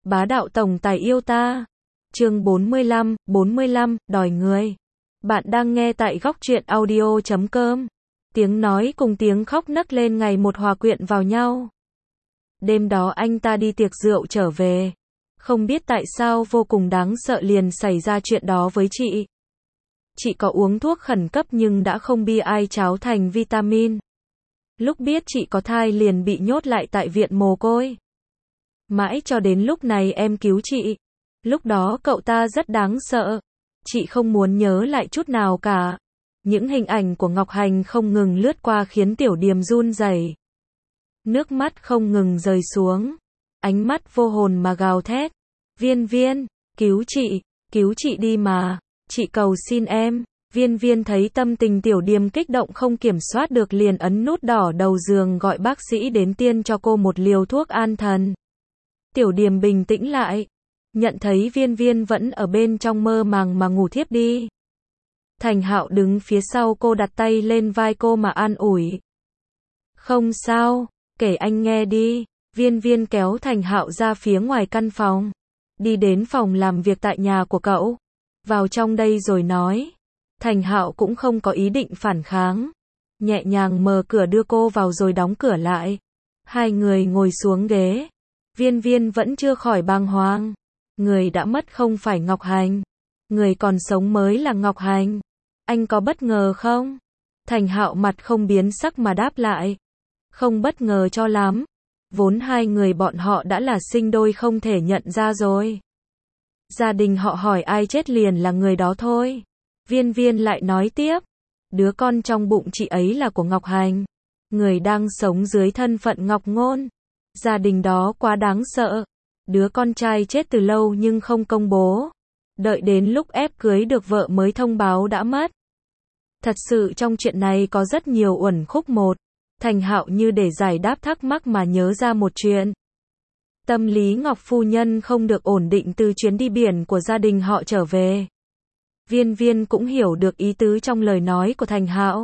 Bá đạo tổng tài yêu ta. Chương 45, đòi người. Bạn đang nghe tại góc truyện audio.com. Tiếng nói cùng tiếng khóc nấc lên ngày một hòa quyện vào nhau. Đêm đó anh ta đi tiệc rượu trở về. Không biết tại sao vô cùng đáng sợ liền xảy ra chuyện đó với chị. Chị có uống thuốc khẩn cấp nhưng đã không bi ai cháo thành vitamin. Lúc biết chị có thai liền bị nhốt lại tại viện mồ côi. Mãi cho đến lúc này em cứu chị. Lúc đó cậu ta rất đáng sợ. Chị không muốn nhớ lại chút nào cả. Những hình ảnh của Ngọc Hành không ngừng lướt qua khiến Tiểu Điềm run rẩy. Nước mắt không ngừng rơi xuống. Ánh mắt vô hồn mà gào thét. Viên Viên, cứu chị đi mà. Chị cầu xin em. Viên Viên thấy tâm tình Tiểu Điềm kích động không kiểm soát được liền ấn nút đỏ đầu giường gọi bác sĩ đến tiêm cho cô một liều thuốc an thần. Tiểu Điềm bình tĩnh lại. Nhận thấy Viên Viên vẫn ở bên trong mơ màng mà ngủ thiếp đi. Thành Hạo đứng phía sau cô đặt tay lên vai cô mà an ủi. Không sao, kể anh nghe đi. Viên Viên kéo Thành Hạo ra phía ngoài căn phòng. Đi đến phòng làm việc tại nhà của cậu. Vào trong đây rồi nói. Thành Hạo cũng không có ý định phản kháng. Nhẹ nhàng mở cửa đưa cô vào rồi đóng cửa lại. Hai người ngồi xuống ghế. Viên Viên vẫn chưa khỏi bàng hoàng. Người đã mất không phải Ngọc Hành. Người còn sống mới là Ngọc Hành. Anh có bất ngờ không? Thành Hạo mặt không biến sắc mà đáp lại. Không bất ngờ cho lắm. Vốn hai người bọn họ đã là sinh đôi không thể nhận ra rồi. Gia đình họ hỏi ai chết liền là người đó thôi. Viên Viên lại nói tiếp. Đứa con trong bụng chị ấy là của Ngọc Hành. Người đang sống dưới thân phận Ngọc Ngôn. Gia đình đó quá đáng sợ. Đứa con trai chết từ lâu nhưng không công bố. Đợi đến lúc ép cưới được vợ mới thông báo đã mất. Thật sự trong chuyện này có rất nhiều uẩn khúc một. Thành Hạo như để giải đáp thắc mắc mà nhớ ra một chuyện. Tâm lý Ngọc phu nhân không được ổn định từ chuyến đi biển của gia đình họ trở về. Viên Viên cũng hiểu được ý tứ trong lời nói của Thành Hạo.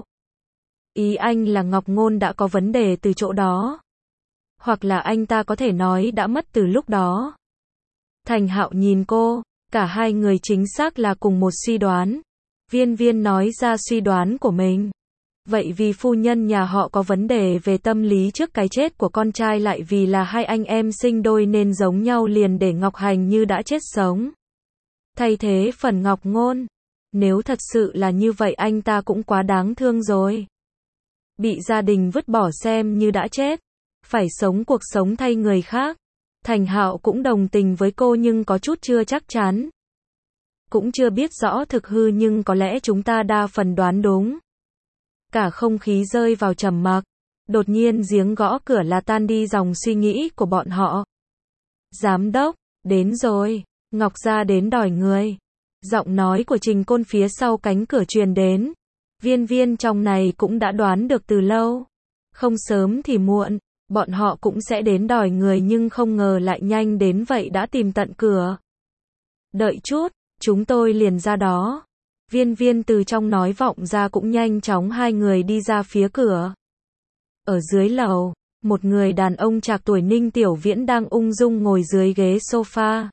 Ý anh là Ngọc Ngôn đã có vấn đề từ chỗ đó. Hoặc là anh ta có thể nói đã mất từ lúc đó. Thành Hạo nhìn cô, cả hai người chính xác là cùng một suy đoán. Viên Viên nói ra suy đoán của mình. Vậy vì phu nhân nhà họ có vấn đề về tâm lý trước cái chết của con trai lại vì là hai anh em sinh đôi nên giống nhau liền để Ngọc Hành như đã chết sống. Thay thế phần Ngọc Ngôn. Nếu thật sự là như vậy anh ta cũng quá đáng thương rồi. Bị gia đình vứt bỏ xem như đã chết. Phải sống cuộc sống thay người khác. Thành Hạo cũng đồng tình với cô nhưng có chút chưa chắc chắn. Cũng chưa biết rõ thực hư nhưng có lẽ chúng ta đa phần đoán đúng. Cả không khí rơi vào trầm mặc. Đột nhiên giếng gõ cửa là tan đi dòng suy nghĩ của bọn họ. Giám đốc, đến rồi. Ngọc Gia đến đòi người. Giọng nói của Trình Côn phía sau cánh cửa truyền đến. Viên Viên trong này cũng đã đoán được từ lâu. Không sớm thì muộn. Bọn họ cũng sẽ đến đòi người nhưng không ngờ lại nhanh đến vậy đã tìm tận cửa. Đợi chút, chúng tôi liền ra đó. Viên Viên từ trong nói vọng ra cũng nhanh chóng hai người đi ra phía cửa. Ở dưới lầu, một người đàn ông trạc tuổi Ninh Tiểu Viễn đang ung dung ngồi dưới ghế sofa.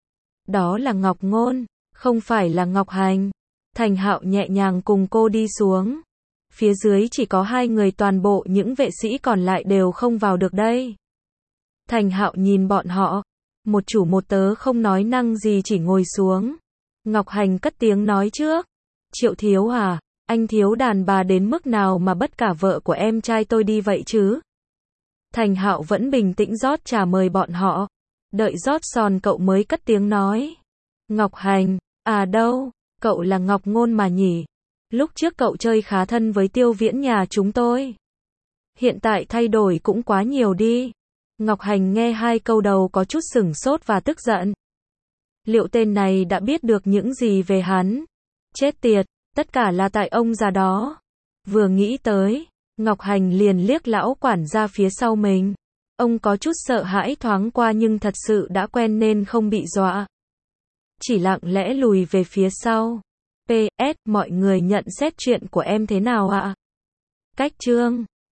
Đó là Ngọc Ngôn, không phải là Ngọc Hành. Thành Hạo nhẹ nhàng cùng cô đi xuống. Phía dưới chỉ có hai người toàn bộ những vệ sĩ còn lại đều không vào được đây. Thành Hạo nhìn bọn họ. Một chủ một tớ không nói năng gì chỉ ngồi xuống. Ngọc Hành cất tiếng nói trước. Triệu thiếu à, anh thiếu đàn bà đến mức nào mà bất cả vợ của em trai tôi đi vậy chứ? Thành Hạo vẫn bình tĩnh rót trà mời bọn họ. Đợi rót xong cậu mới cất tiếng nói. Ngọc Hành, à đâu, cậu là Ngọc Ngôn mà nhỉ? Lúc trước cậu chơi khá thân với Tiêu Viễn nhà chúng tôi. Hiện tại thay đổi cũng quá nhiều đi. Ngọc Hành nghe hai câu đầu có chút sửng sốt và tức giận. Liệu tên này đã biết được những gì về hắn? Chết tiệt, tất cả là tại ông già đó. Vừa nghĩ tới, Ngọc Hành liền liếc lão quản gia phía sau mình. Ông có chút sợ hãi thoáng qua nhưng thật sự đã quen nên không bị dọa. Chỉ lặng lẽ lùi về phía sau. PS, mọi người nhận xét chuyện của em thế nào ạ? Cách chương